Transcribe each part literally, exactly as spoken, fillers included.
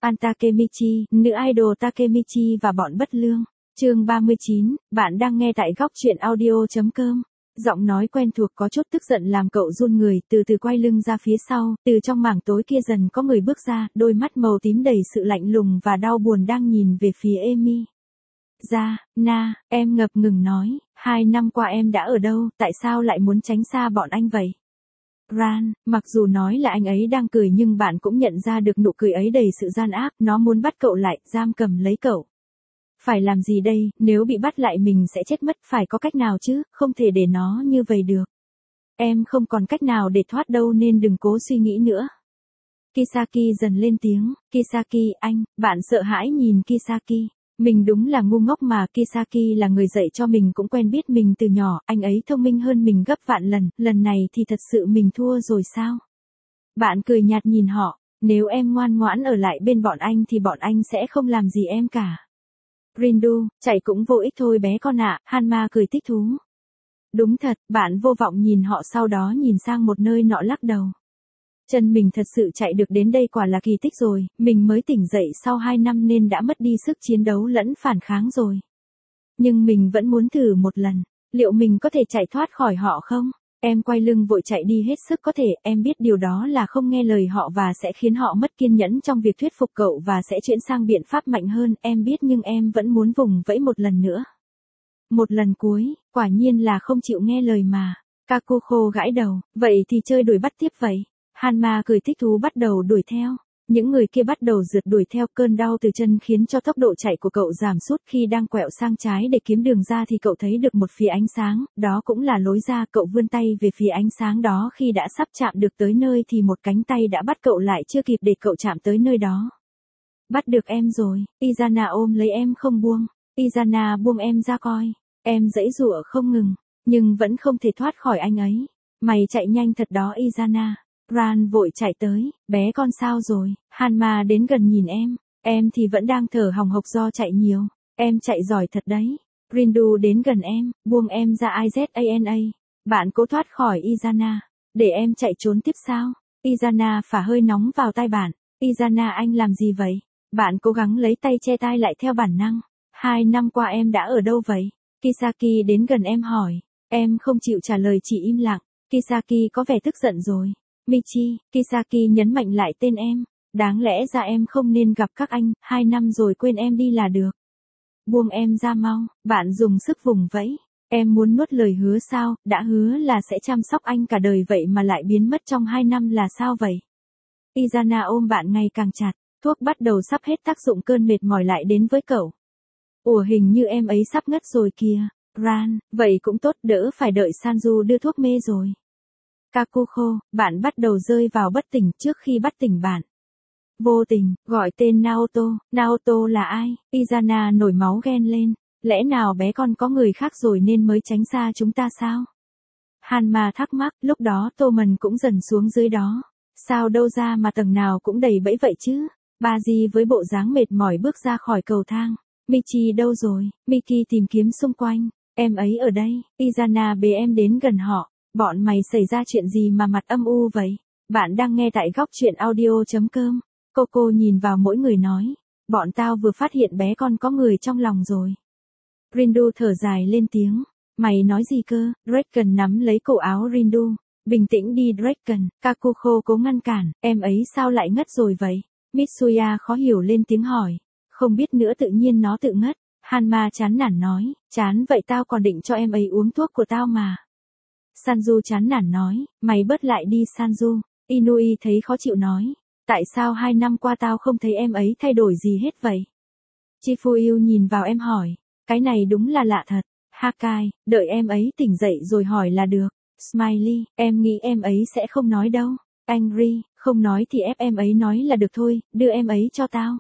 An Takemichi, nữ idol Takemichi và bọn bất lương. Chương ba mươi chín, bạn đang nghe tại góc truyện audio chấm com. Giọng nói quen thuộc có chút tức giận làm cậu run người, từ từ quay lưng ra phía sau, từ trong mảng tối kia dần có người bước ra, đôi mắt màu tím đầy sự lạnh lùng và đau buồn đang nhìn về phía Emi. Ra, na, em ngập ngừng nói, hai năm qua em đã ở đâu, tại sao lại muốn tránh xa bọn anh vậy? Ran, mặc dù nói là anh ấy đang cười nhưng bạn cũng nhận ra được nụ cười ấy đầy sự gian ác, nó muốn bắt cậu lại, giam cầm lấy cậu. Phải làm gì đây, nếu bị bắt lại mình sẽ chết mất, phải có cách nào chứ, không thể để nó như vậy được. Em không còn cách nào để thoát đâu nên đừng cố suy nghĩ nữa. Kisaki dần lên tiếng, Kisaki, anh, bạn sợ hãi nhìn Kisaki. Mình đúng là ngu ngốc mà, Kisaki là người dạy cho mình cũng quen biết mình từ nhỏ, anh ấy thông minh hơn mình gấp vạn lần, lần này thì thật sự mình thua rồi sao? Bạn cười nhạt nhìn họ, nếu em ngoan ngoãn ở lại bên bọn anh thì bọn anh sẽ không làm gì em cả. Rindu, chạy cũng vô ích thôi bé con ạ, Hanma cười thích thú. Đúng thật, bạn vô vọng nhìn họ sau đó nhìn sang một nơi nọ lắc đầu. Chân mình thật sự chạy được đến đây quả là kỳ tích rồi, mình mới tỉnh dậy sau hai năm nên đã mất đi sức chiến đấu lẫn phản kháng rồi. Nhưng mình vẫn muốn thử một lần, liệu mình có thể chạy thoát khỏi họ không? Em quay lưng vội chạy đi hết sức có thể, em biết điều đó là không nghe lời họ và sẽ khiến họ mất kiên nhẫn trong việc thuyết phục cậu và sẽ chuyển sang biện pháp mạnh hơn, em biết nhưng em vẫn muốn vùng vẫy một lần nữa. Một lần cuối, quả nhiên là không chịu nghe lời mà. Kakuko gãi đầu, vậy thì chơi đuổi bắt tiếp vậy. Hanma cười thích thú bắt đầu đuổi theo. Những người kia bắt đầu rượt đuổi theo, cơn đau từ chân khiến cho tốc độ chạy của cậu giảm sút. Khi đang quẹo sang trái để kiếm đường ra thì cậu thấy được một phía ánh sáng, đó cũng là lối ra. Cậu vươn tay về phía ánh sáng đó, khi đã sắp chạm được tới nơi thì một cánh tay đã bắt cậu lại, chưa kịp để cậu chạm tới nơi đó. Bắt được em rồi, Izana ôm lấy em không buông. Izana buông em ra coi. Em giãy giụa không ngừng, nhưng vẫn không thể thoát khỏi anh ấy. Mày chạy nhanh thật đó Izana. Ran vội chạy tới, bé con sao rồi? Hanma đến gần nhìn em, em thì vẫn đang thở hồng hộc do chạy nhiều, em chạy giỏi thật đấy. Rindu đến gần em, buông em ra Izana. Bạn cố thoát khỏi Izana, để em chạy trốn tiếp sao? Izana phả hơi nóng vào tai bạn, Izana anh làm gì vậy? Bạn cố gắng lấy tay che tai lại theo bản năng. Hai năm qua em đã ở đâu vậy? Kisaki đến gần em hỏi, em không chịu trả lời chỉ im lặng. Kisaki có vẻ tức giận rồi. Michi, Kisaki nhấn mạnh lại tên em. Đáng lẽ ra em không nên gặp các anh, hai năm rồi quên em đi là được. Buông em ra mau, bạn dùng sức vùng vẫy. Em muốn nuốt lời hứa sao, đã hứa là sẽ chăm sóc anh cả đời vậy mà lại biến mất trong hai năm là sao vậy? Izana ôm bạn ngày càng chặt, thuốc bắt đầu sắp hết tác dụng, cơn mệt mỏi lại đến với cậu. Ủa hình như em ấy sắp ngất rồi kìa. Ran, vậy cũng tốt, đỡ phải đợi Sanju đưa thuốc mê rồi. Kakuko, bạn bắt đầu rơi vào bất tỉnh. Trước khi bắt tỉnh bạn vô tình gọi tên Naoto. Naoto là ai? Izana nổi máu ghen lên. Lẽ nào bé con có người khác rồi nên mới tránh xa chúng ta sao? Hanma thắc mắc, lúc đó Toman cũng dần xuống dưới đó. Sao đâu ra mà tầng nào cũng đầy bẫy vậy chứ? Baji với bộ dáng mệt mỏi bước ra khỏi cầu thang. Michi đâu rồi? Miki tìm kiếm xung quanh. Em ấy ở đây. Izana bế em đến gần họ. Bọn mày xảy ra chuyện gì mà mặt âm u vậy? Bạn đang nghe tại góc truyện audio chấm com. Coco nhìn vào mỗi người nói. Bọn tao vừa phát hiện bé con có người trong lòng rồi. Rindu thở dài lên tiếng. Mày nói gì cơ? Draken nắm lấy cổ áo Rindu. Bình tĩnh đi Draken. Kakuko cố ngăn cản. Em ấy sao lại ngất rồi vậy? Mitsuya khó hiểu lên tiếng hỏi. Không biết nữa, tự nhiên nó tự ngất. Hanma chán nản nói. Chán vậy tao còn định cho em ấy uống thuốc của tao mà. Sanju chán nản nói, mày bớt lại đi Sanju. Inui thấy khó chịu nói, tại sao hai năm qua tao không thấy em ấy thay đổi gì hết vậy? Chifuyu nhìn vào em hỏi, cái này đúng là lạ thật. Hakai, đợi em ấy tỉnh dậy rồi hỏi là được. Smiley, em nghĩ em ấy sẽ không nói đâu. Angry, không nói thì ép em ấy nói là được thôi, đưa em ấy cho tao.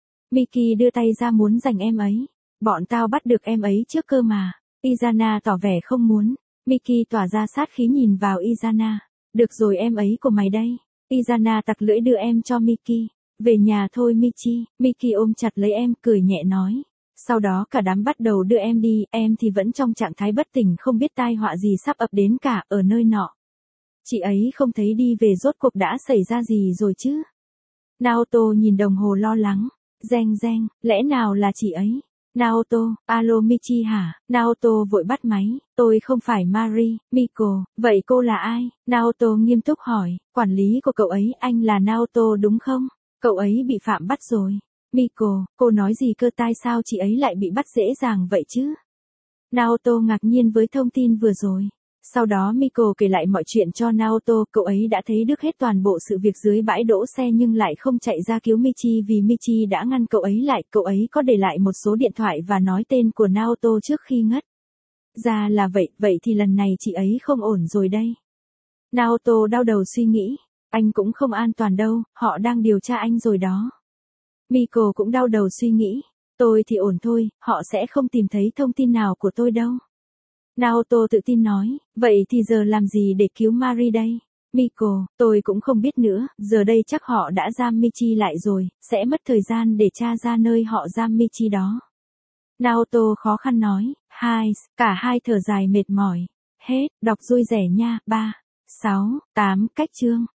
Miki đưa tay ra muốn giành em ấy. Bọn tao bắt được em ấy trước cơ mà. Izana tỏ vẻ không muốn. Miki tỏa ra sát khí nhìn vào Izana. Được rồi, em ấy của mày đây. Izana tặc lưỡi đưa em cho Miki. Về nhà thôi Michi. Miki ôm chặt lấy em, cười nhẹ nói. Sau đó cả đám bắt đầu đưa em đi, em thì vẫn trong trạng thái bất tỉnh, không biết tai họa gì sắp ập đến cả ở nơi nọ. Chị ấy không thấy đi về, rốt cuộc đã xảy ra gì rồi chứ? Naoto nhìn đồng hồ lo lắng. Reng reng, lẽ nào là chị ấy? Naoto, alo Michi hả? Naoto vội bắt máy, tôi không phải Mari, Miko, vậy cô là ai? Naoto nghiêm túc hỏi, quản lý của cậu ấy, anh là Naoto đúng không? Cậu ấy bị phạm bắt rồi. Miko, cô nói gì cơ, tai sao chị ấy lại bị bắt dễ dàng vậy chứ? Naoto ngạc nhiên với thông tin vừa rồi. Sau đó Miko kể lại mọi chuyện cho Naoto, cậu ấy đã thấy được hết toàn bộ sự việc dưới bãi đỗ xe nhưng lại không chạy ra cứu Michi vì Michi đã ngăn cậu ấy lại, cậu ấy có để lại một số điện thoại và nói tên của Naoto trước khi ngất. Ra là vậy, vậy thì lần này chị ấy không ổn rồi đây. Naoto đau đầu suy nghĩ, anh cũng không an toàn đâu, họ đang điều tra anh rồi đó. Miko cũng đau đầu suy nghĩ, tôi thì ổn thôi, họ sẽ không tìm thấy thông tin nào của tôi đâu. Naoto tự tin nói, vậy thì giờ làm gì để cứu Mari đây? Miko, tôi cũng không biết nữa, giờ đây chắc họ đã giam Michi lại rồi, sẽ mất thời gian để tra ra nơi họ giam Michi đó. Naoto khó khăn nói, hai, cả hai thở dài mệt mỏi. Hết, đọc vui vẻ nha, ba, sáu, tám, cách chương.